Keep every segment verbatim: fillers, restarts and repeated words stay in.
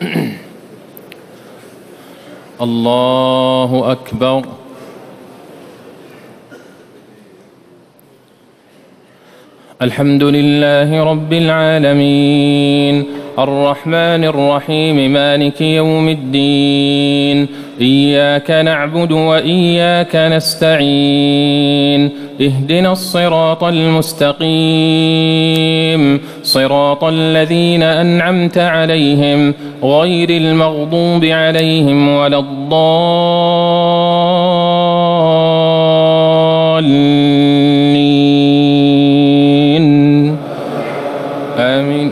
الله أكبر. الحمد لله رب العالمين الرحمن الرحيم مالك يوم الدين إياك نعبد وإياك نستعين اهدنا الصراط المستقيم صراط الذين أنعمت عليهم غير المغضوب عليهم ولا الضالين آمين.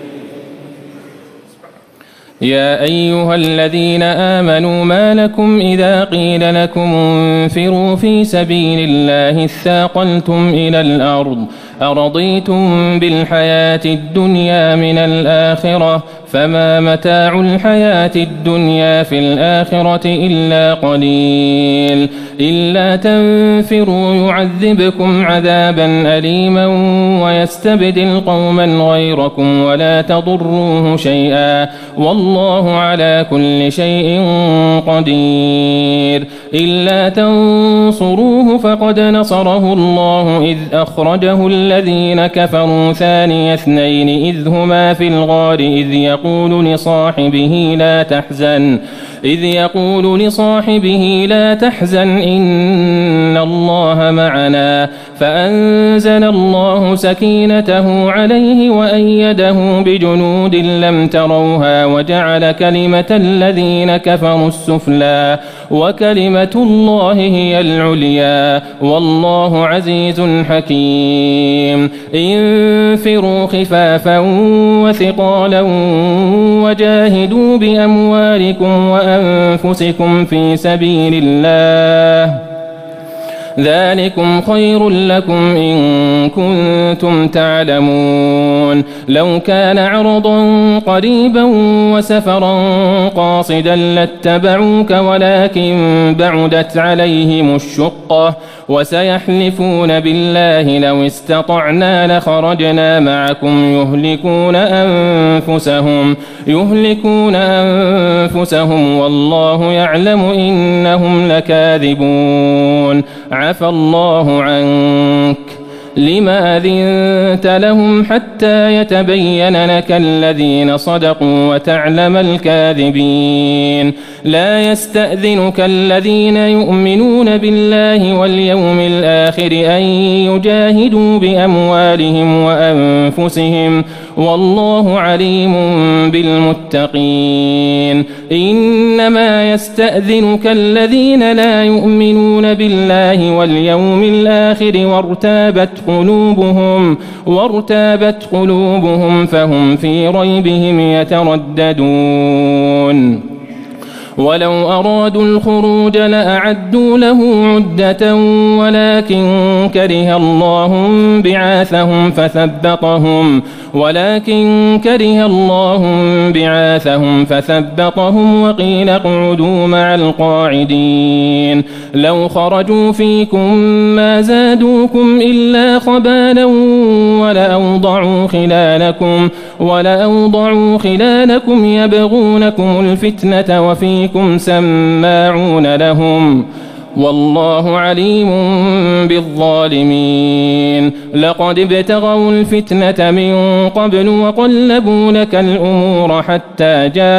يا أيها الذين آمنوا ما لكم إذا قيل لكم انفروا في سبيل الله اثاقلتم إلى الأرض أرضيتم بالحياة الدنيا من الآخرة فما متاع الحياة الدنيا في الآخرة إلا قليل إلا تنفروا يعذبكم عذابا أليما ويستبدل قوما غيركم ولا تضروه شيئا والله على كل شيء قدير. إلا تنصروه فقد نصره الله إذ أخرجه الذين كفروا ثاني اثنين إذ هما في الغار إذ يقول لصاحبه لا تحزن إذ يقول لصاحبه لا تحزن إن الله معنا فأنزل الله سكينته عليه وأيده بجنود لم تروها وجعل كلمة الذين كفروا السفلى وكلمة الله هي العليا والله عزيز حكيم. انفروا خفافا وثقالا وجاهدوا بأموالكم وأنفسكم في سبيل الله ذلكم خير لكم إن كنتم تعلمون. لو كان عرضا قريبا وسفرا قاصدا لاتبعوك ولكن بعدت عليهم الشقة وسيحلفون بالله لو استطعنا لخرجنا معكم يهلكون أنفسهم يهلكون أنفسهم والله يعلم إنهم لكاذبون. عفى الله عنك لما أذنت لهم حتى يتبين لك الذين صدقوا وتعلم الكاذبين. لا يستأذنك الذين يؤمنون بالله واليوم الآخر أن يجاهدوا بأموالهم وأنفسهم والله عليم بالمتقين. إنما يستأذنك الذين لا يؤمنون بالله واليوم الآخر وارتابت قلوبهم وارتابت قلوبهم فهم في ريبهم يترددون. ولو أرادوا الخروج لأعدوا له عدة ولكن كره الله بعاثهم فثبطهم ولكن كره الله بعاثهم فثبطهم وقيل اقعدوا مع القاعدين. لو خرجوا فيكم ما زادوكم إلا خبالا ولأوضعوا خلالكم ولأوضعوا خلالكم يبغونكم الفتنة وفيكم سماعون لهم والله عليم بالظالمين. لقد ابتغوا الفتنة من قبل وقلبوا لك الأمور حتى جاء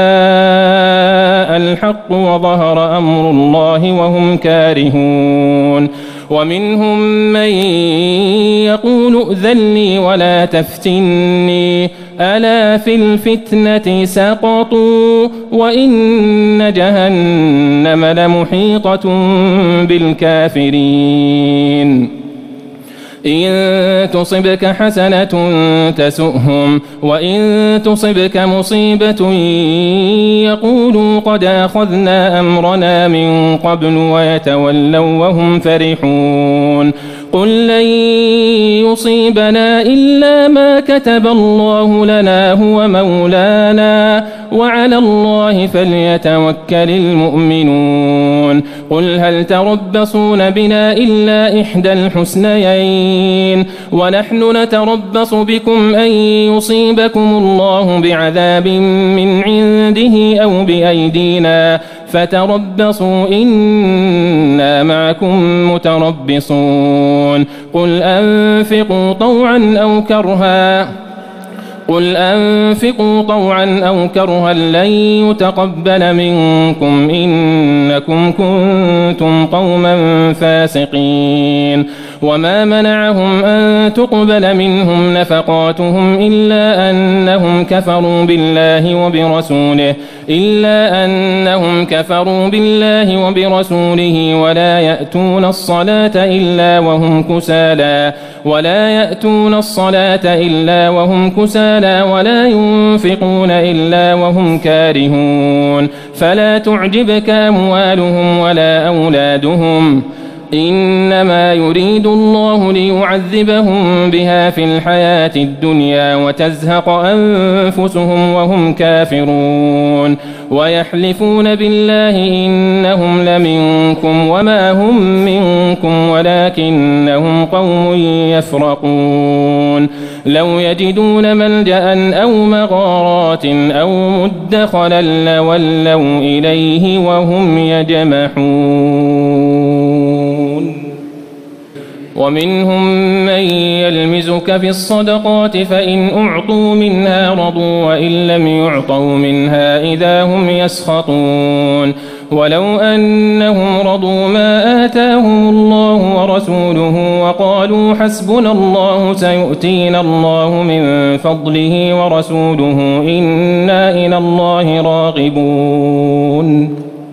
الحق وظهر أمر الله وهم كارهون. ومنهم من يقول ائذن لي ولا تفتني ألا في الفتنة سقطوا وإن جهنم لمحيطة بالكافرين. إن تصبك حسنة تسؤهم وإن تصبك مصيبة يقولوا قد أخذنا أمرنا من قبل ويتولوا وهم فرحون. قل لن يصيبنا إلا ما كتب الله لنا هو مولانا وعلى الله فليتوكل المؤمنون قل هل تربصون بنا إلا إحدى الحسنيين ونحن نتربص بكم أن يصيبكم الله بعذاب من عنده أو بأيدينا فتربصوا إنا معكم متربصون قل أنفقوا طوعا أو كرها قل أنفقوا طوعا أو كرها لن يتقبل منكم إنكم كنتم قوما فاسقين وما منعهم أن تقبل منهم نفقاتهم إلا أنهم كفروا بالله وبرسوله إلا أنهم كفروا بالله وبرسوله ولا يأتون الصلاة إلا وهم كسالى ولا يأتون الصلاة إلا وهم كسالى ولا ينفقون إلا وهم كارهون فلا تعجبك أموالهم ولا أولادهم إنما يريد الله ليعذبهم بها في الحياة الدنيا وتزهق أنفسهم وهم كافرون ويحلفون بالله إنهم لمنكم وما هم منكم ولكنهم قوم يفرقون لو يجدون ملجأ أو مغارات أو مدخلا لولوا إليه وهم يجمحون ومنهم من يلمزك في الصدقات فإن أعطوا منها رضوا وإن لم يعطوا منها إذا هم يسخطون ولو أنهم رضوا ما آتاهم الله ورسوله وقالوا حسبنا الله سيؤتينا الله من فضله ورسوله إنا إلى الله راغبون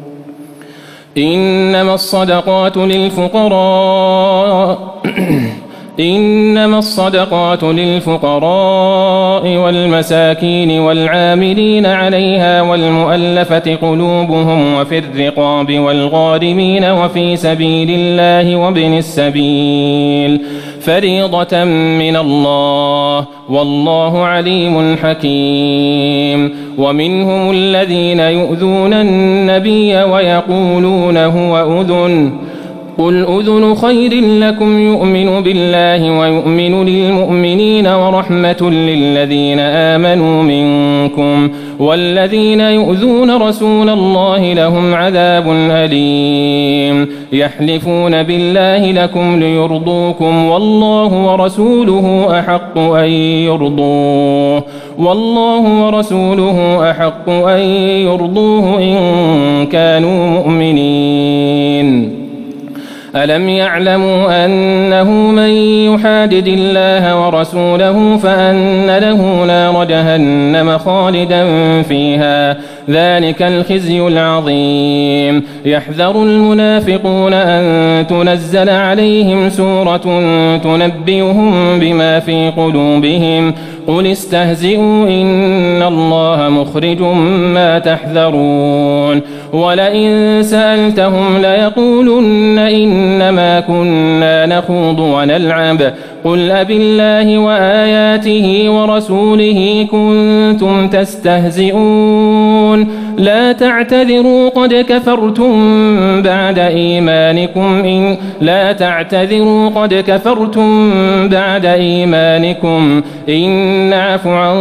إنما الصدقات للفقراء إنما الصدقات للفقراء والمساكين والعاملين عليها والمؤلفة قلوبهم وفي الرقاب والغارمين وفي سبيل الله وابن السبيل فريضة من الله والله عليم حكيم ومنهم الذين يؤذون النبي ويقولون هو أذن قل أذن خير لكم يؤمن بالله ويؤمن للمؤمنين ورحمة للذين آمنوا منكم والذين يؤذون رسول الله لهم عذاب أليم يحلفون بالله لكم ليرضوكم والله ورسوله أحق أن يرضوه والله ورسوله أحق أن يرضوه إن كانوا مؤمنين ألم يعلموا أنه من يحادد الله ورسوله فأن له نار جهنم خالدا فيها ذلك الخزي العظيم يحذر المنافقون أن تنزل عليهم سورة تنبئهم بما في قلوبهم قل استهزئوا إن الله مخرج ما تحذرون ولئن سألتهم ليقولن إنما كنا نخوض ونلعب قل أبالله وآياته ورسوله كنتم تستهزئون لا تعتذروا قد كفرتم بعد إيمانكم إن لا تعتذروا قد كفرتم بعد إيمانكم إن نعف عن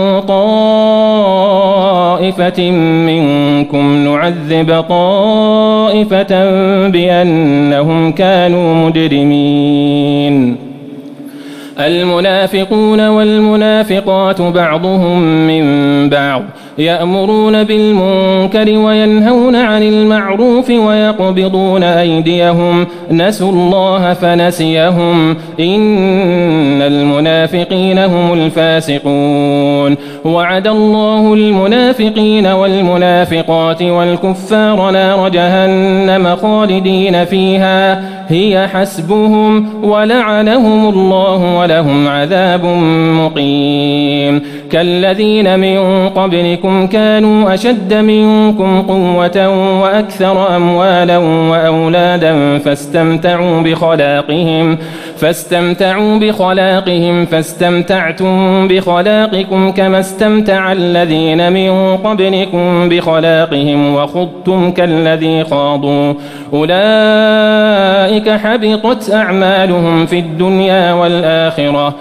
طائفة منكم نعذب طائفة بأنهم كانوا مجرمين المنافقون والمنافقات بعضهم من بعض يأمرون بالمنكر وينهون عن المعروف ويقبضون أيديهم نسوا الله فنسيهم إن المنافقين هم الفاسقون وعد الله المنافقين والمنافقات والكفار نار جهنم خالدين فيها هي حسبهم ولعنهم الله ولهم عذاب مقيم كالذين من قبلكم كانوا أشد منكم قوة وأكثر أموالا وأولادا فاستمتعوا بخلاقهم فاستمتعوا بخلاقهم فاستمتعتم بخلاقكم كما استمتع الذين من قبلكم بخلاقهم وخضتم كالذي خاضوا أولئك حبطت أعمالهم في الدنيا والآخرة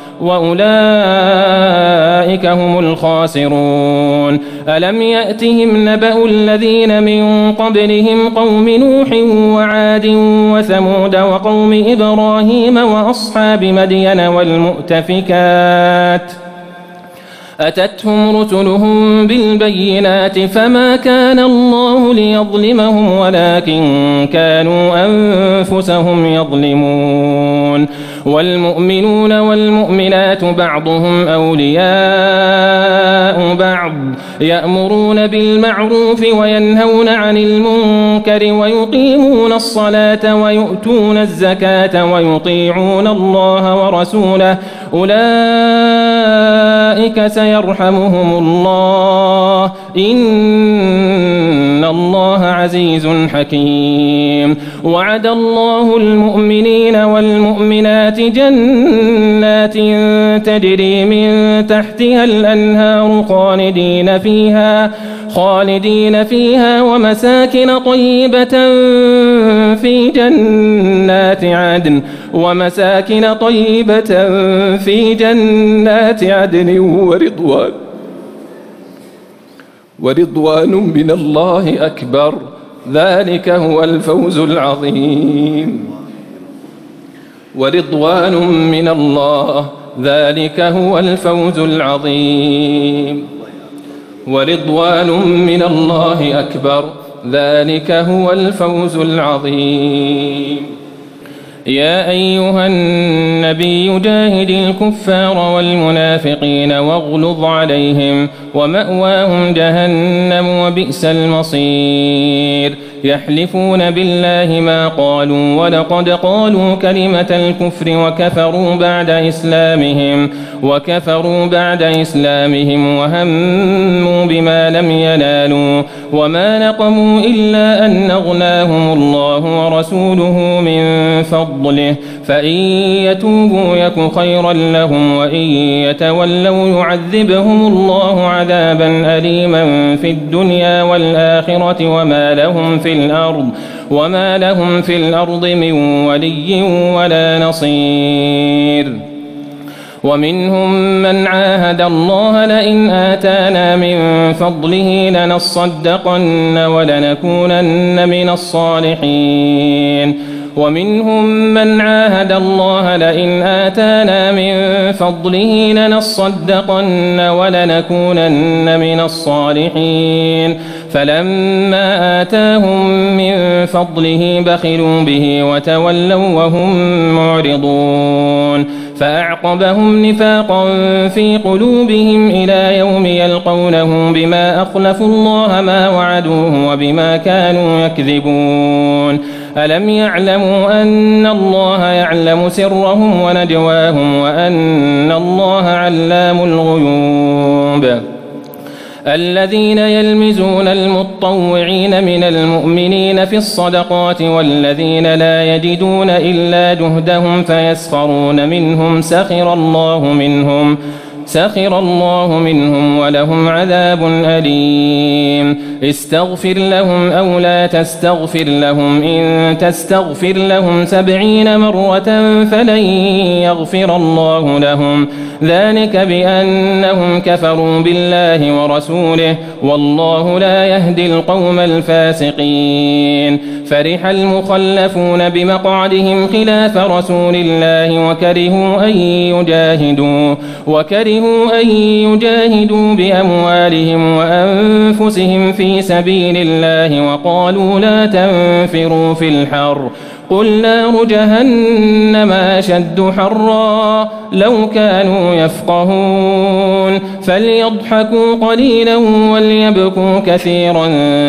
وأولئك هم الخاسرون. ألم يأتهم نبأ الذين من قبلهم قوم نوح وعاد وثمود وقوم إبراهيم وأصحاب مدين والمؤتفكات أتتهم رسلهم بالبينات فما كان الله ليظلمهم ولكن كانوا أنفسهم يظلمون. والمؤمنون والمؤمنات بعضهم أولياء بعض يأمرون بالمعروف وينهون عن المنكر ويقيمون الصلاة ويؤتون الزكاة ويطيعون الله ورسوله أولئك سيرحمهم الله إن الله عزيز حكيم. وعد الله المؤمنين والمؤمنات جنات تجري من تحتها الأنهار خالدين فيها خالدين فيها ومساكن طيبة في جنات عدن ومساكن طيبة في جنات عدن ورضوان ورضوان من الله أكبر ذلك هو الفوز العظيم. ورضوان من الله ذلك هو الفوز العظيم. ورضوان من الله أكبر ذلك هو الفوز العظيم. يا أيها النبي جاهد الكفار والمنافقين واغلظ عليهم ومأواهم جهنم وبئس المصير. يحلفون بالله ما قالوا ولقد قالوا كلمة الكفر وكفروا بعد إسلامهم وكفروا بعد إسلامهم وهموا بما لم ينالوا وما نقموا إلا أن أغناهم الله ورسوله من فضله فإن يتوبوا يك خيرا لهم وإن يتولوا يعذبهم الله عذابا أليما في الدنيا والآخرة وما لهم في الأرض وما لهم في الأرض من ولي ولا نصير. ومنهم من عاهد الله لئن آتانا من فضله لنصدقن ولنكونن من الصالحين. ومنهم من عاهد الله لئن آتانا من فضله لنصدقن ولنكونن من الصالحين فلما آتاهم من فضله بخلوا به وتولوا وهم معرضون فأعقبهم نفاقا في قلوبهم إلى يوم يلقونه بما أخلفوا الله ما وعدوه وبما كانوا يكذبون. ألم يعلموا أن الله يعلم سرهم ونجواهم وأن الله علام الغيوب. الذين يلمزون المطوعين من المؤمنين في الصدقات والذين لا يجدون إلا جهدهم فيسخرون منهم سخر الله منهم سخر الله منهم ولهم عذاب أليم. استغفر لهم أو لا تستغفر لهم إن تستغفر لهم سبعين مرة فلن يغفر الله لهم ذلك بأنهم كفروا بالله ورسوله والله لا يهدي القوم الفاسقين. فرح المخلفون بمقعدهم خلاف رسول الله وكرهوا أن يجاهدوا وكرهوا أن يجاهدوا بأموالهم وأنفسهم في سبيل الله وقالوا لا تنفروا في الحر قل نار جهنم أشد حرا لو كانوا يفقهون فليضحكوا قليلا وليبكوا كثيرا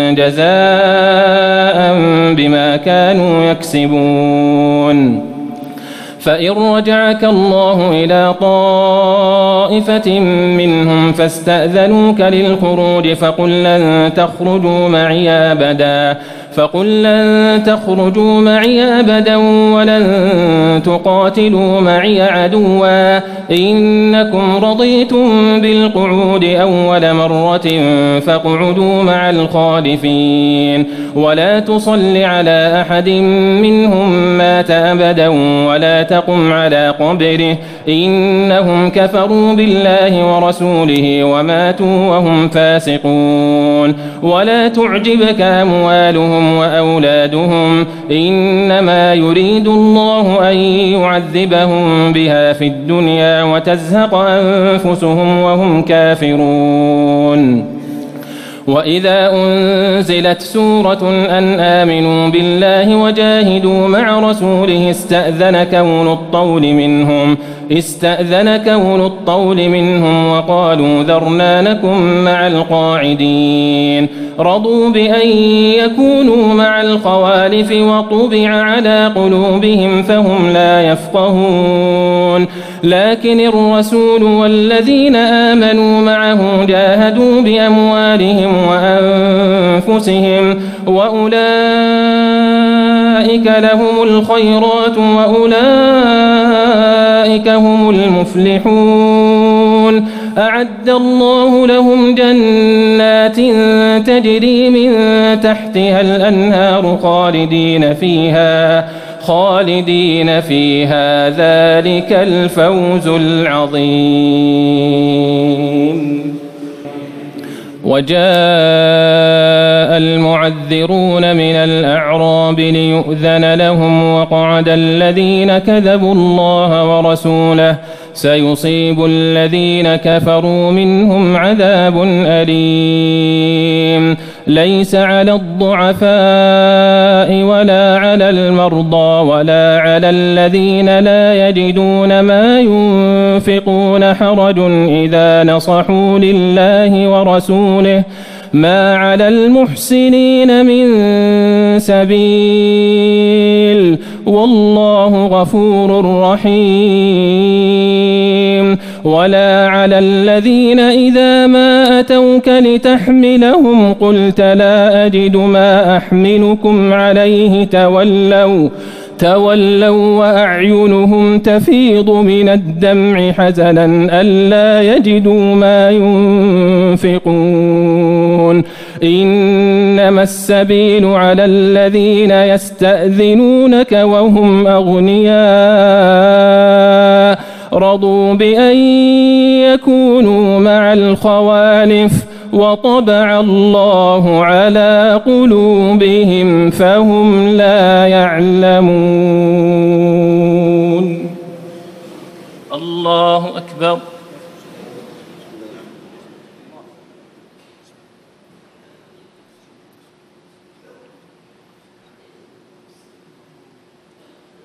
جزاء بما كانوا يكسبون. فإن رجعك الله إلى طائفة منهم فاستأذنوك للخروج فقل لن تخرجوا معي أبدا فقل لن تخرجوا معي أبدا ولن تقاتلوا معي عدوا إنكم رضيتم بالقعود أول مرة فاقعدوا مع الخالفين ولا تصل على أحد منهم مات أبدا ولا تقم على قبره إنهم كفروا بالله ورسوله وماتوا وهم فاسقون ولا تعجبك أموالهم وأولادهم إنما يريد الله أن يعذبهم بها في الدنيا وتزهق أنفسهم وهم كافرون وإذا أنزلت سورة أن آمنوا بالله وجاهدوا مع رسوله استأذنك أولو الطول منهم استأذنك أولو الطول منهم وقالوا ذرنا نكن مع القاعدين رضوا بأن يكونوا مع الخوالف وطبع على قلوبهم فهم لا يفقهون لكن الرسول والذين آمنوا معه جاهدوا بأموالهم وأنفسهم وأولئك لهم الخيرات وأولئك هم المفلحون أعد الله لهم جنات تجري من تحتها الأنهار خالدين فيها خالدين فيها ذلك الفوز العظيم وجاء المعذرون من الأعراب ليؤذن لهم وقعد الذين كذبوا الله ورسوله سيصيب الذين كفروا منهم عذاب أليم ليس على الضعفاء ولا على المرضى ولا على الذين لا يجدون ما ينفقون حرج إذا نصحوا لله ورسوله ما على المحسنين من سبيل والله غفور رحيم ولا على الذين إذا ما أتوك لتحملهم قلت لا أجد ما أحملكم عليه تولوا تولوا وأعينهم تفيض من الدمع حزنا ألا يجدوا ما ينفقون إنما السبيل على الذين يستأذنونك وهم أغنياء رضوا بأن يكونوا مع الخوالف وطبع الله على قلوبهم فهم لا يعلمون الله أكبر.